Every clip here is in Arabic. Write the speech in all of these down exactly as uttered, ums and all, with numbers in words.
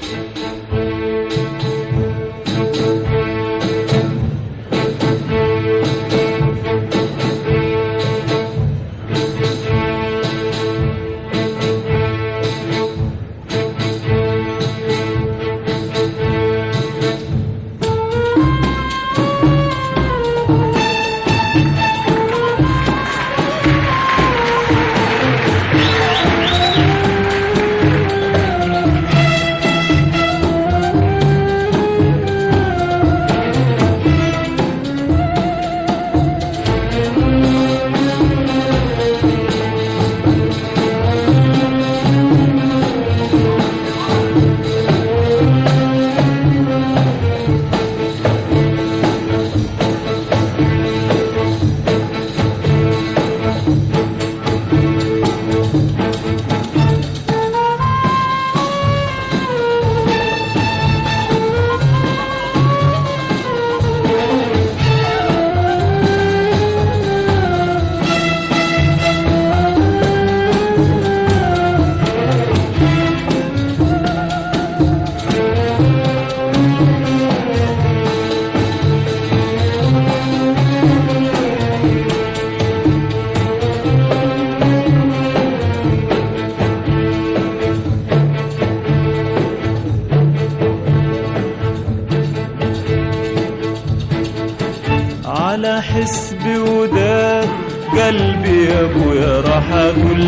على حسبي وداد قلبي يا ابويا راح اقول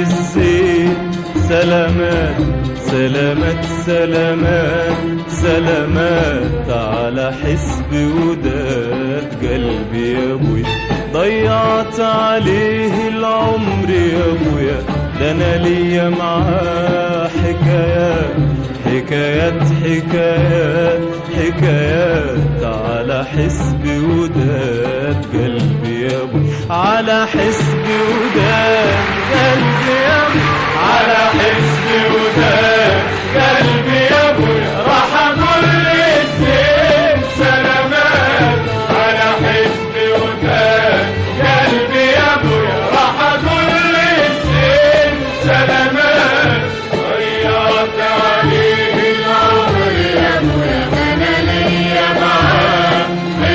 للزين سلامات سلامات سلامات سلامات. على حسبي وداد قلبي يا ابويا ضيعت عليه العمر يا ابويا، ده انا ليا معاه حكايات حكايات حكايات حكايات. على حسبي وداد قلبي يا ابويا، على حسبي وداد قلبي يا ابويا، على حسبي وداد قلبي يا ابويا راح اقول للزين سلامات. على حسبي وداد قلبي يا ابويا راح اقول للزين سلامات. ضيعت عليه العمر يا ابويا، ده انا ليا معاه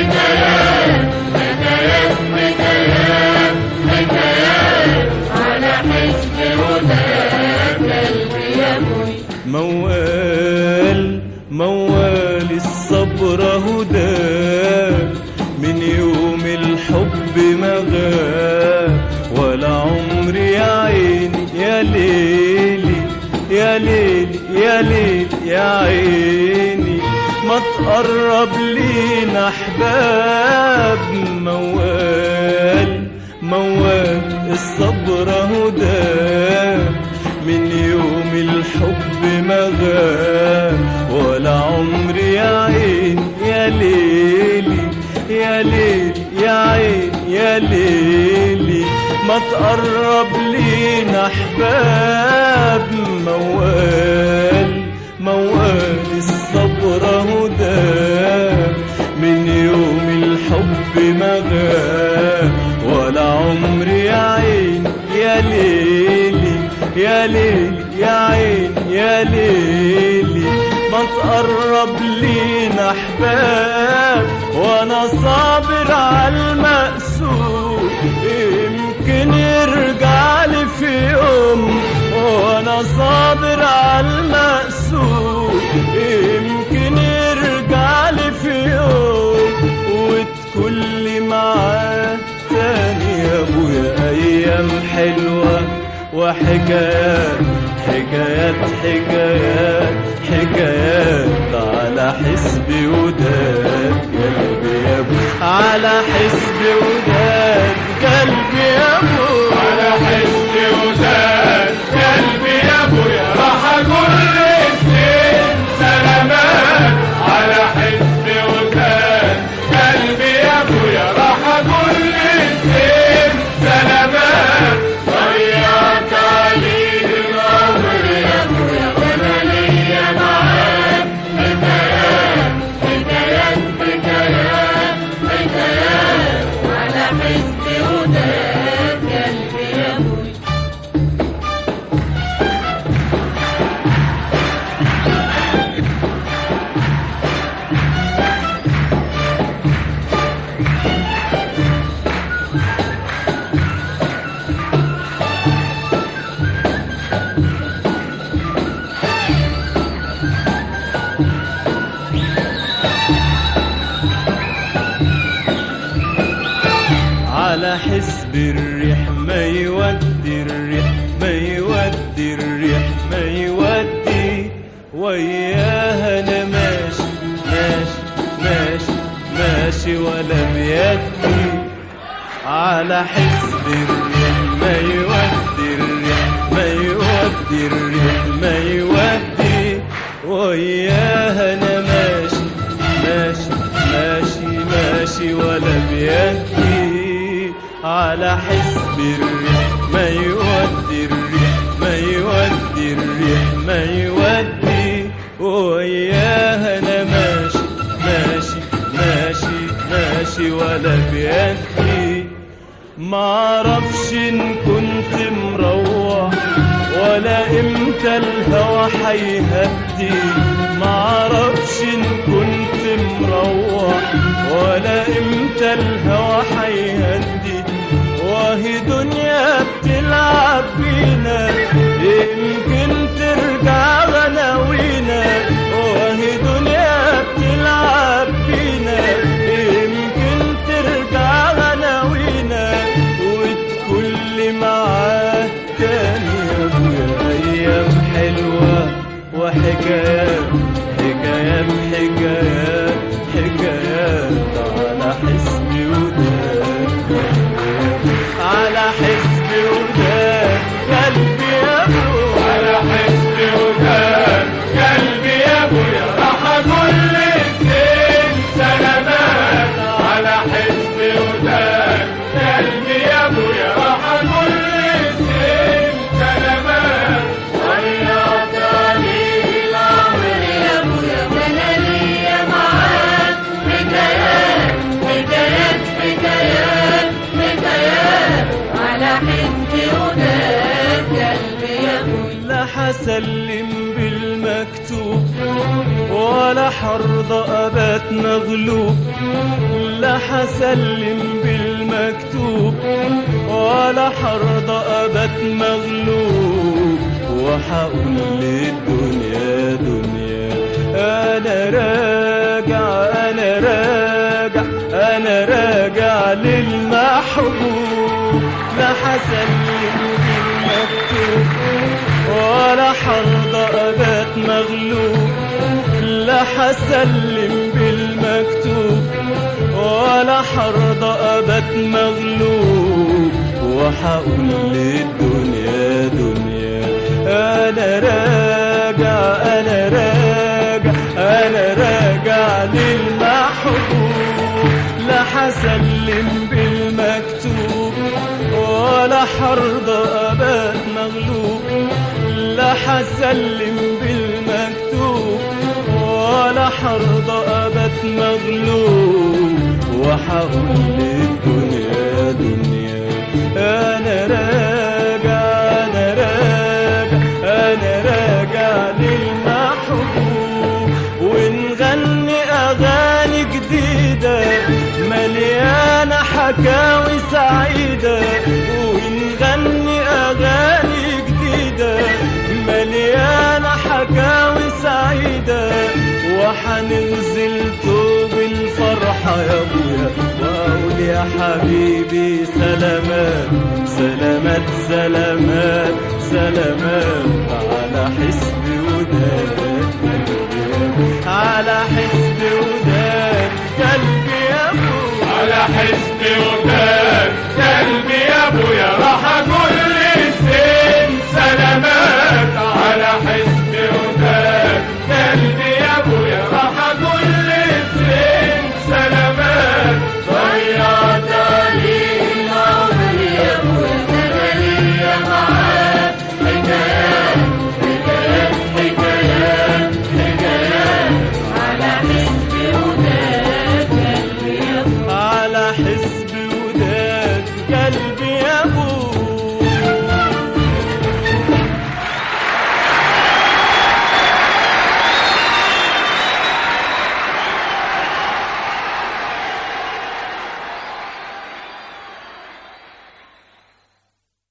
حكايات حكايات حكايات حكايات. على حسبي وداد قلبي يا ابويا، موال موال الصبر هداه من يوم الحب ما غاب، ولا عمري يا عيني يا ليلي يا ليلي يا ليلي يا عيني ما تقرب لينا احباب. موال موال الصبر هداه من يوم الحب ما غاب، ولا عمري يا عيني يا ليلي يا ليلي يا عيني يا ليلي ما تقرب لينا احباب. موال موال الصبر هداه من يوم الحب ما غاب، ولا عمري يا عيني يا ليلي يا ليلي يا عيني يا ليلي ما تقرب لينا احباب. وانا صابر على المقسوم يمكن يرجع لي في يوم، وانا صابر على المقسوم يمكن يرجع لي في يوم، وتكون لي معاه تاني يا ابويا ايام حلوه وحكايات حكايات حكايات حكايات. على حسبي وداد قلبي يا ابويا، على حسبي وداد قلبي يا ابويا، على حسبي وداد قلبي يا ابويا راح اقول للزين سلامات. على حسبي وداد قلبي يا ابويا راح اقول للزين سلامات. ضيعت عليه العمر يا ابويا، وانا ليا معاه حكايات حكايات حكايات حكايات. على حسب الريح ما يودي الريح ما يودي الريح ما يودي وياها انا ماشي ماشي ماشي ماشي ولا بيدي على حسب الريح ما يودي الريح ما يودي الريح ما يودي وياها انا ماشي ماشي ماشي ماشي ولا بيدي على حسب الريح ما يودي الريح ما يودي الريح ما يودي وياها انا ماشي ماشي ماشي ماشي ولا بيدي معرفش ان كنت مروح ولا امتى الهوى حيهدي معرفش ان كنت مروح ولا امتى الهوى حيهدي وهي دنيا بتلعب بينا يمكن ترجع غناوينا وهي دنيا بتلعب بينا يمكن ترجع غناوينا وتكل معاه تاني يا ابويا ايام حلوه وحكايات حكايات حكايات حكايات على حسبي وداد على حسبي وداد قلبي يا ابويا على حسبي وداد قلبي يا ابويا راح اقول للزين سلامات على حسبي وداد قلبي يا ابويا راح اقول للزين سلامات وياك عليه العمر يا ابويا وانا ليا معاك حكايات حكايات حكايات حكايات على حسبي وداد قلبي يا ابويا لا حسلم بالمكتوب ولا حرضى ابات مغلوب لا حسلم بالمكتوب ولا حرضى ابات مغلوب وحقول للدنيا دنيا انا راجع انا راجع انا راجع للمحبوب لا حسلم بالمكتوب ولا حرضى ابات مغلوب لا حسلم بالمكتوب ولا حرضى ابات مغلوب وحقول للدنيا دنيا انا راجع انا راجع انا راجع للمحبوب لا حسلم بالمكتوب ولا حرضى ابات مغلوب لا حسلم بالمكتوب ولا حرضى ابات مغلوب وحقول للدنيا دنيا انا راجع انا راجع انا راجع للمحبوب ونغني اغاني جديده مليانه حكاوي سعيده ونغني اغاني جديده مليانه حكاوي سعيده وحننزل توب الفرحه يا ابويا واقول يا حبيبي سلامات سلامات سلامات سلامات على حسبي